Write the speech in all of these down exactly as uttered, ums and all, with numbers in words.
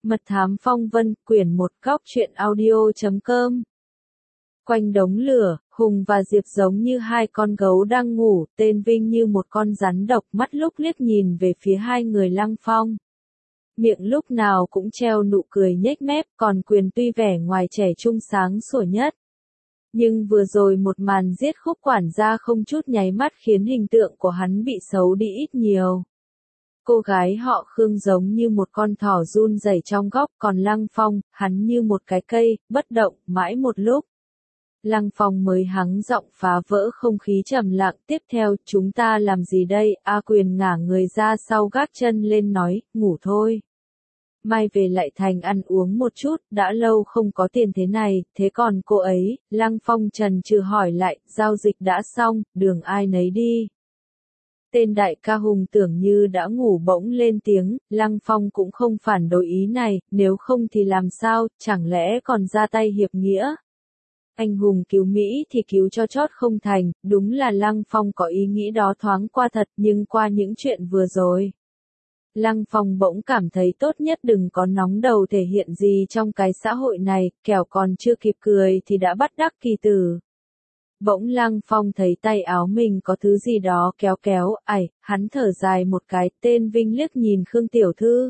Mật thám phong vân, quyển một góc truyện audio chấm com. Quanh đống lửa, Hùng và Diệp giống như hai con gấu đang ngủ, tên Vinh như một con rắn độc, mắt lúc liếc nhìn về phía hai người Lăng Phong. Miệng lúc nào cũng treo nụ cười nhếch mép, còn Quyền tuy vẻ ngoài trẻ trung sáng sủa nhất. Nhưng vừa rồi một màn giết Khúc quản gia không chút nháy mắt khiến hình tượng của hắn bị xấu đi ít nhiều. Cô gái họ Khương giống như một con thỏ run rẩy trong góc, còn Lăng Phong, hắn như một cái cây, bất động, mãi một lúc. Lăng Phong mới hắng giọng phá vỡ không khí trầm lặng, tiếp theo, chúng ta làm gì đây? A Quyền ngả người ra sau gác chân lên nói, ngủ thôi. Mai về lại thành ăn uống một chút, đã lâu không có tiền thế này, thế còn cô ấy? Lăng Phong trần trừ hỏi lại, giao dịch đã xong, đường ai nấy đi. Tên đại ca Hùng tưởng như đã ngủ bỗng lên tiếng, Lăng Phong cũng không phản đối ý này, nếu không thì làm sao, chẳng lẽ còn ra tay hiệp nghĩa. Anh Hùng cứu Mỹ thì cứu cho chót không thành, đúng là Lăng Phong có ý nghĩ đó thoáng qua thật, nhưng qua những chuyện vừa rồi. Lăng Phong bỗng cảm thấy tốt nhất đừng có nóng đầu thể hiện gì trong cái xã hội này, kẻo còn chưa kịp cười thì đã bắt đắc kỳ tử. Bỗng Lăng Phong thấy tay áo mình có thứ gì đó kéo kéo, ải, hắn thở dài một cái, tên Vinh liếc nhìn Khương tiểu thư.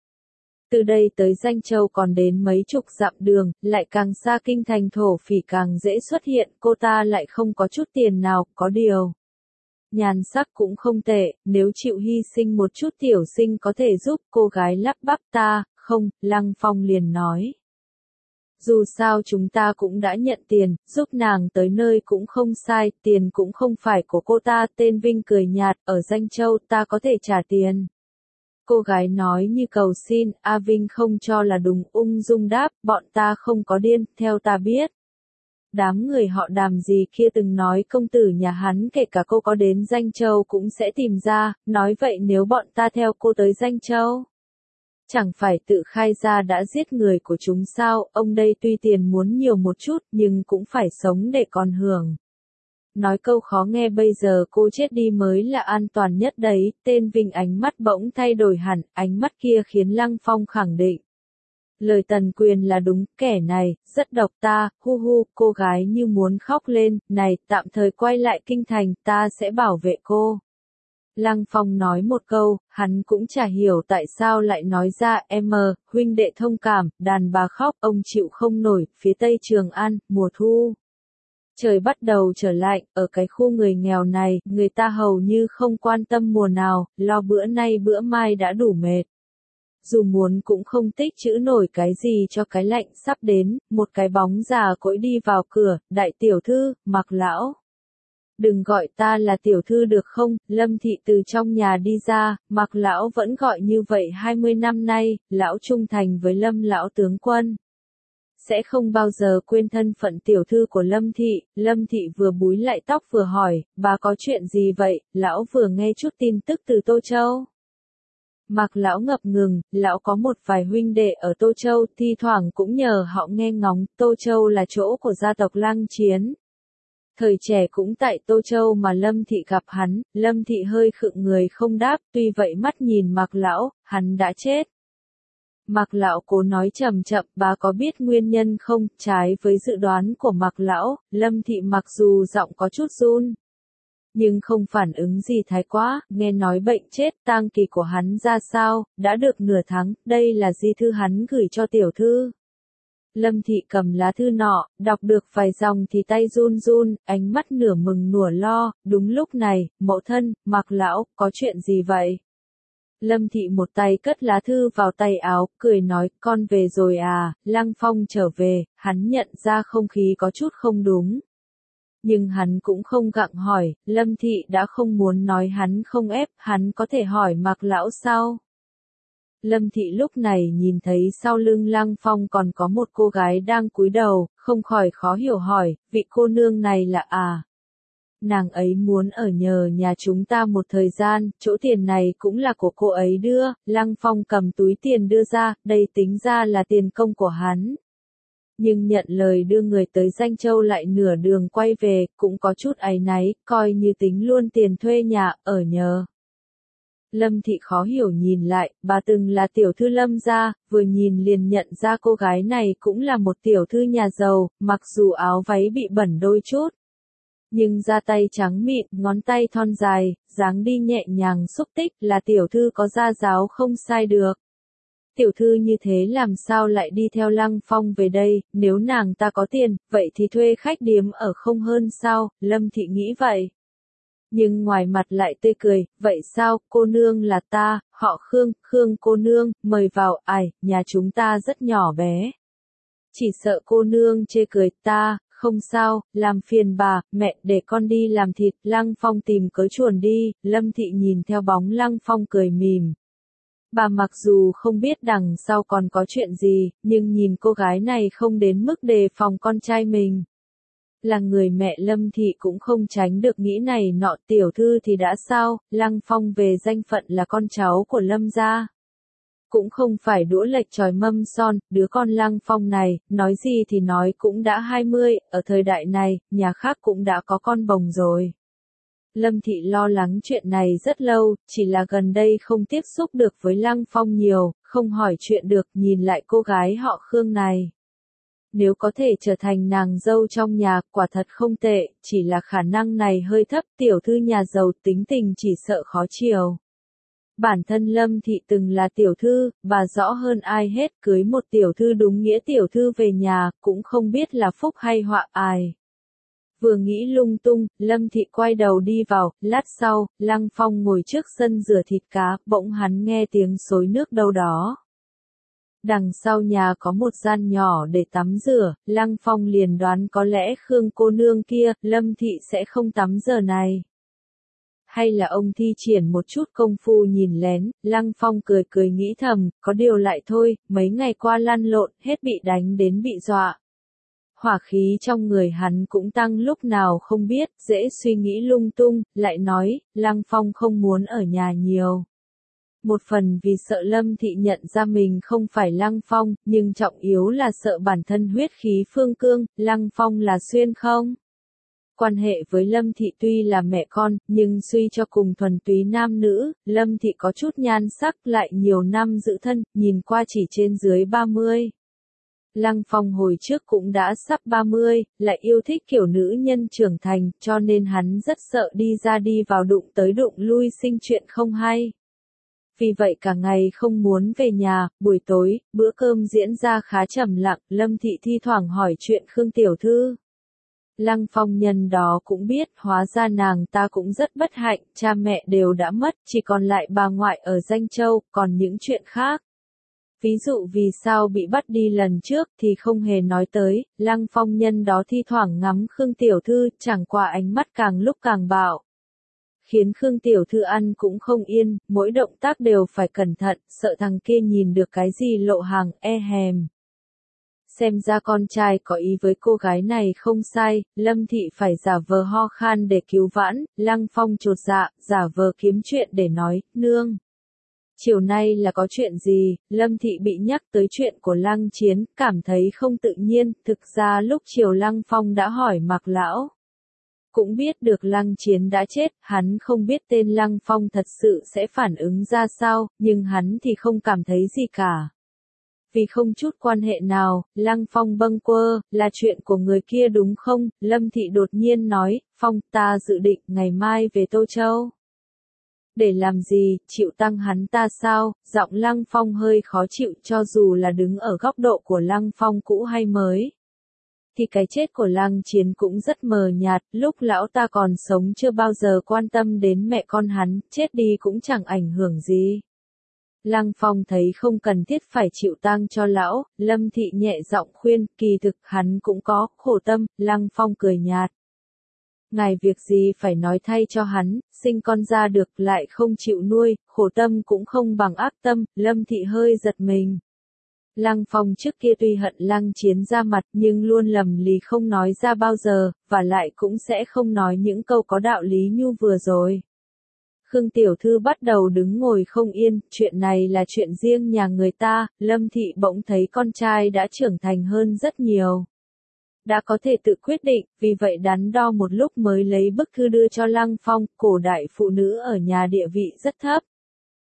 Từ đây tới Danh Châu còn đến mấy chục dặm đường, lại càng xa kinh thành thổ phỉ càng dễ xuất hiện, cô ta lại không có chút tiền nào, có điều. Nhan sắc cũng không tệ, nếu chịu hy sinh một chút tiểu sinh có thể giúp cô gái lắp bắp ta, không, Lăng Phong liền nói. Dù sao chúng ta cũng đã nhận tiền, giúp nàng tới nơi cũng không sai, tiền cũng không phải của cô ta, tên Vinh cười nhạt, ở Danh Châu ta có thể trả tiền. Cô gái nói như cầu xin, A Vinh không cho là đúng, ung dung đáp, bọn ta không có điên, theo ta biết. Đám người họ Đàm gì kia từng nói công tử nhà hắn kể cả cô có đến Danh Châu cũng sẽ tìm ra, nói vậy nếu bọn ta theo cô tới Danh Châu. Chẳng phải tự khai ra đã giết người của chúng sao, ông đây tuy tiền muốn nhiều một chút nhưng cũng phải sống để còn hưởng. Nói câu khó nghe bây giờ cô chết đi mới là an toàn nhất đấy, tên Vinh ánh mắt bỗng thay đổi hẳn, ánh mắt kia khiến Lăng Phong khẳng định. Lời Tần Quyền là đúng, kẻ này, rất độc ta, hu hu, cô gái như muốn khóc lên, này, tạm thời quay lại kinh thành, ta sẽ bảo vệ cô. Lăng Phong nói một câu, hắn cũng chả hiểu tại sao lại nói ra, em mờ, huynh đệ thông cảm, đàn bà khóc, ông chịu không nổi, phía tây Trường An, mùa thu. Trời bắt đầu trở lạnh, ở cái khu người nghèo này, người ta hầu như không quan tâm mùa nào, lo bữa nay bữa mai đã đủ mệt. Dù muốn cũng không tích trữ nổi cái gì cho cái lạnh sắp đến, một cái bóng già cỗi đi vào cửa, đại tiểu thư, Mạc lão. Đừng gọi ta là tiểu thư được không, Lâm Thị từ trong nhà đi ra, Mạc lão vẫn gọi như vậy hai mươi năm nay, lão trung thành với Lâm lão tướng quân. Sẽ không bao giờ quên thân phận tiểu thư của Lâm Thị, Lâm Thị vừa búi lại tóc vừa hỏi, bà có chuyện gì vậy, lão vừa nghe chút tin tức từ Tô Châu. Mạc lão ngập ngừng, lão có một vài huynh đệ ở Tô Châu, thi thoảng cũng nhờ họ nghe ngóng, Tô Châu là chỗ của gia tộc Lăng Chiến. Thời trẻ cũng tại Tô Châu mà Lâm Thị gặp hắn, Lâm Thị hơi khựng người không đáp, tuy vậy mắt nhìn Mạc lão, hắn đã chết. Mạc lão cố nói chậm chậm, bà có biết nguyên nhân không, trái với dự đoán của Mạc lão, Lâm Thị mặc dù giọng có chút run. Nhưng không phản ứng gì thái quá, nghe nói bệnh chết, tang kỳ của hắn ra sao, đã được nửa tháng, đây là di thư hắn gửi cho tiểu thư. Lâm Thị cầm lá thư nọ, đọc được vài dòng thì tay run run, ánh mắt nửa mừng nửa lo, đúng lúc này, mẫu thân, Mạc lão, có chuyện gì vậy? Lâm Thị một tay cất lá thư vào tay áo, cười nói, con về rồi à, Lăng Phong trở về, hắn nhận ra không khí có chút không đúng. Nhưng hắn cũng không gặng hỏi, Lâm Thị đã không muốn nói hắn không ép, hắn có thể hỏi Mạc lão sao? Lâm Thị lúc này nhìn thấy sau lưng Lăng Phong còn có một cô gái đang cúi đầu, không khỏi khó hiểu hỏi, vị cô nương này là à? Nàng ấy muốn ở nhờ nhà chúng ta một thời gian, chỗ tiền này cũng là của cô ấy đưa, Lăng Phong cầm túi tiền đưa ra, đây tính ra là tiền công của hắn. Nhưng nhận lời đưa người tới Danh Châu lại nửa đường quay về, cũng có chút áy náy, coi như tính luôn tiền thuê nhà, ở nhờ. Lâm Thị khó hiểu nhìn lại, bà từng là tiểu thư Lâm gia, vừa nhìn liền nhận ra cô gái này cũng là một tiểu thư nhà giàu, mặc dù áo váy bị bẩn đôi chút. Nhưng da tay trắng mịn, ngón tay thon dài, dáng đi nhẹ nhàng xúc tích, là tiểu thư có gia giáo không sai được. Tiểu thư như thế làm sao lại đi theo Lăng Phong về đây, nếu nàng ta có tiền, vậy thì thuê khách điếm ở không hơn sao, Lâm Thị nghĩ vậy. Nhưng ngoài mặt lại tươi cười, vậy sao, cô nương là ta, họ Khương, Khương cô nương, mời vào, ai, nhà chúng ta rất nhỏ bé. Chỉ sợ cô nương chê cười ta, không sao, làm phiền bà, mẹ, để con đi làm thịt, Lăng Phong tìm cớ chuồn đi, Lâm Thị nhìn theo bóng Lăng Phong cười mỉm. Bà mặc dù không biết đằng sau còn có chuyện gì, nhưng nhìn cô gái này không đến mức đề phòng con trai mình. Là người mẹ Lâm Thị cũng không tránh được nghĩ này nọ, tiểu thư thì đã sao, Lăng Phong về danh phận là con cháu của Lâm gia. Cũng không phải đũa lệch chòi mâm son, đứa con Lăng Phong này, nói gì thì nói cũng đã hai mươi, ở thời đại này, nhà khác cũng đã có con bồng rồi. Lâm Thị lo lắng chuyện này rất lâu, chỉ là gần đây không tiếp xúc được với Lăng Phong nhiều, không hỏi chuyện được, nhìn lại cô gái họ Khương này. Nếu có thể trở thành nàng dâu trong nhà, quả thật không tệ, chỉ là khả năng này hơi thấp, tiểu thư nhà giàu tính tình chỉ sợ khó chiều. Bản thân Lâm Thị từng là tiểu thư, bà rõ hơn ai hết, cưới một tiểu thư đúng nghĩa tiểu thư về nhà, cũng không biết là phúc hay họa ai. Vừa nghĩ lung tung, Lâm Thị quay đầu đi vào, lát sau, Lăng Phong ngồi trước sân rửa thịt cá, bỗng hắn nghe tiếng xối nước đâu đó. Đằng sau nhà có một gian nhỏ để tắm rửa, Lăng Phong liền đoán có lẽ Khương cô nương kia, Lâm Thị sẽ không tắm giờ này. Hay là ông thi triển một chút công phu nhìn lén, Lăng Phong cười cười nghĩ thầm, có điều lại thôi, mấy ngày qua lăn lộn, hết bị đánh đến bị dọa. Hỏa khí trong người hắn cũng tăng lúc nào không biết, dễ suy nghĩ lung tung, lại nói, Lăng Phong không muốn ở nhà nhiều. Một phần vì sợ Lâm Thị nhận ra mình không phải Lăng Phong, nhưng trọng yếu là sợ bản thân huyết khí phương cương, Lăng Phong là xuyên không? Quan hệ với Lâm Thị tuy là mẹ con, nhưng suy cho cùng thuần túy nam nữ, Lâm Thị có chút nhan sắc lại nhiều năm giữ thân, nhìn qua chỉ trên dưới ba mươi. Lăng Phong hồi trước cũng đã sắp ba mươi, lại yêu thích kiểu nữ nhân trưởng thành, cho nên hắn rất sợ đi ra đi vào đụng tới đụng lui sinh chuyện không hay. Vì vậy cả ngày không muốn về nhà, buổi tối, bữa cơm diễn ra khá trầm lặng, Lâm Thị thi thoảng hỏi chuyện Khương tiểu thư. Lăng Phong nhân đó cũng biết, hóa ra nàng ta cũng rất bất hạnh, cha mẹ đều đã mất, chỉ còn lại bà ngoại ở Danh Châu, còn những chuyện khác. Ví dụ vì sao bị bắt đi lần trước thì không hề nói tới, Lăng Phong nhân đó thi thoảng ngắm Khương tiểu thư, chẳng qua ánh mắt càng lúc càng bạo. Khiến Khương tiểu thư ăn cũng không yên, mỗi động tác đều phải cẩn thận, sợ thằng kia nhìn được cái gì lộ hàng, e hèm. Xem ra con trai có ý với cô gái này không sai, Lâm Thị phải giả vờ ho khan để cứu vãn, Lăng Phong chột dạ, giả vờ kiếm chuyện để nói, nương. Chiều nay là có chuyện gì, Lâm Thị bị nhắc tới chuyện của Lăng Chiến, cảm thấy không tự nhiên, thực ra lúc chiều Lăng Phong đã hỏi Mạc Lão. Cũng biết được Lăng Chiến đã chết, hắn không biết tên Lăng Phong thật sự sẽ phản ứng ra sao, nhưng hắn thì không cảm thấy gì cả. Vì không chút quan hệ nào, Lăng Phong bâng quơ, là chuyện của người kia đúng không? Lâm Thị đột nhiên nói, Phong, ta dự định ngày mai về Tô Châu. Để làm gì, chịu tăng hắn ta sao? Giọng Lăng Phong hơi khó chịu, cho dù là đứng ở góc độ của Lăng Phong cũ hay mới. Thì cái chết của Lăng Chiến cũng rất mờ nhạt, lúc lão ta còn sống chưa bao giờ quan tâm đến mẹ con hắn, chết đi cũng chẳng ảnh hưởng gì. Lăng Phong thấy không cần thiết phải chịu tang cho lão, Lâm Thị nhẹ giọng khuyên, kỳ thực hắn cũng có, khổ tâm, Lăng Phong cười nhạt. Ngài việc gì phải nói thay cho hắn, sinh con ra được lại không chịu nuôi, khổ tâm cũng không bằng ác tâm, Lâm Thị hơi giật mình. Lăng Phong trước kia tuy hận Lăng Chiến ra mặt nhưng luôn lầm lì không nói ra bao giờ, và lại cũng sẽ không nói những câu có đạo lý như vừa rồi. Khương tiểu thư bắt đầu đứng ngồi không yên, chuyện này là chuyện riêng nhà người ta, Lâm Thị bỗng thấy con trai đã trưởng thành hơn rất nhiều. Đã có thể tự quyết định, vì vậy đắn đo một lúc mới lấy bức thư đưa cho Lăng Phong, cổ đại phụ nữ ở nhà địa vị rất thấp.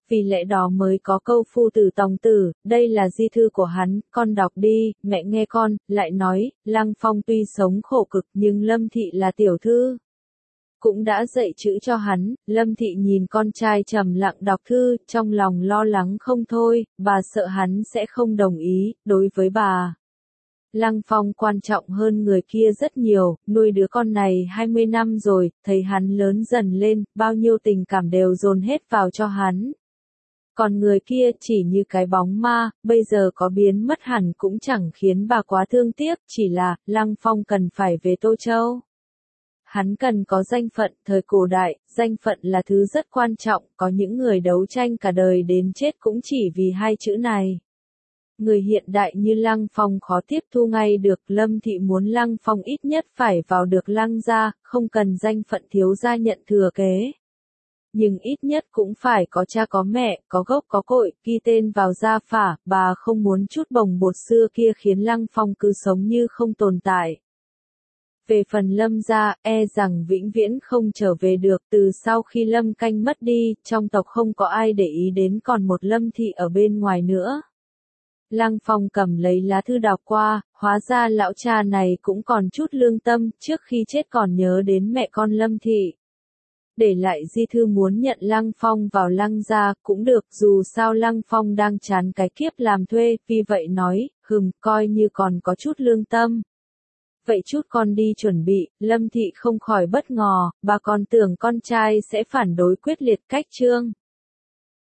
Vì lẽ đó mới có câu phu tử tòng tử, đây là di thư của hắn, con đọc đi, mẹ nghe con, lại nói, Lăng Phong tuy sống khổ cực nhưng Lâm Thị là tiểu thư. Cũng đã dạy chữ cho hắn, Lâm Thị nhìn con trai trầm lặng đọc thư, trong lòng lo lắng không thôi, bà sợ hắn sẽ không đồng ý, đối với bà. Lăng Phong quan trọng hơn người kia rất nhiều, nuôi đứa con này hai mươi năm rồi, thấy hắn lớn dần lên, bao nhiêu tình cảm đều dồn hết vào cho hắn. Còn người kia chỉ như cái bóng ma, bây giờ có biến mất hẳn cũng chẳng khiến bà quá thương tiếc, chỉ là, Lăng Phong cần phải về Tô Châu. Hắn cần có danh phận, thời cổ đại, danh phận là thứ rất quan trọng, có những người đấu tranh cả đời đến chết cũng chỉ vì hai chữ này. Người hiện đại như Lăng Phong khó tiếp thu ngay được, Lâm Thị muốn Lăng Phong ít nhất phải vào được Lăng gia, không cần danh phận thiếu gia nhận thừa kế. Nhưng ít nhất cũng phải có cha có mẹ, có gốc có cội, ghi tên vào gia phả, bà không muốn chút bồng bột xưa kia khiến Lăng Phong cứ sống như không tồn tại. Về phần Lâm gia, e rằng vĩnh viễn không trở về được, từ sau khi Lâm Canh mất đi, trong tộc không có ai để ý đến còn một Lâm Thị ở bên ngoài nữa. Lăng Phong cầm lấy lá thư đọc qua, hóa ra lão cha này cũng còn chút lương tâm, trước khi chết còn nhớ đến mẹ con Lâm Thị. Để lại di thư muốn nhận Lăng Phong vào Lăng gia, cũng được, dù sao Lăng Phong đang chán cái kiếp làm thuê, vì vậy nói, hừm, coi như còn có chút lương tâm. Vậy chút con đi chuẩn bị, Lâm Thị không khỏi bất ngờ, bà còn tưởng con trai sẽ phản đối quyết liệt cách trương.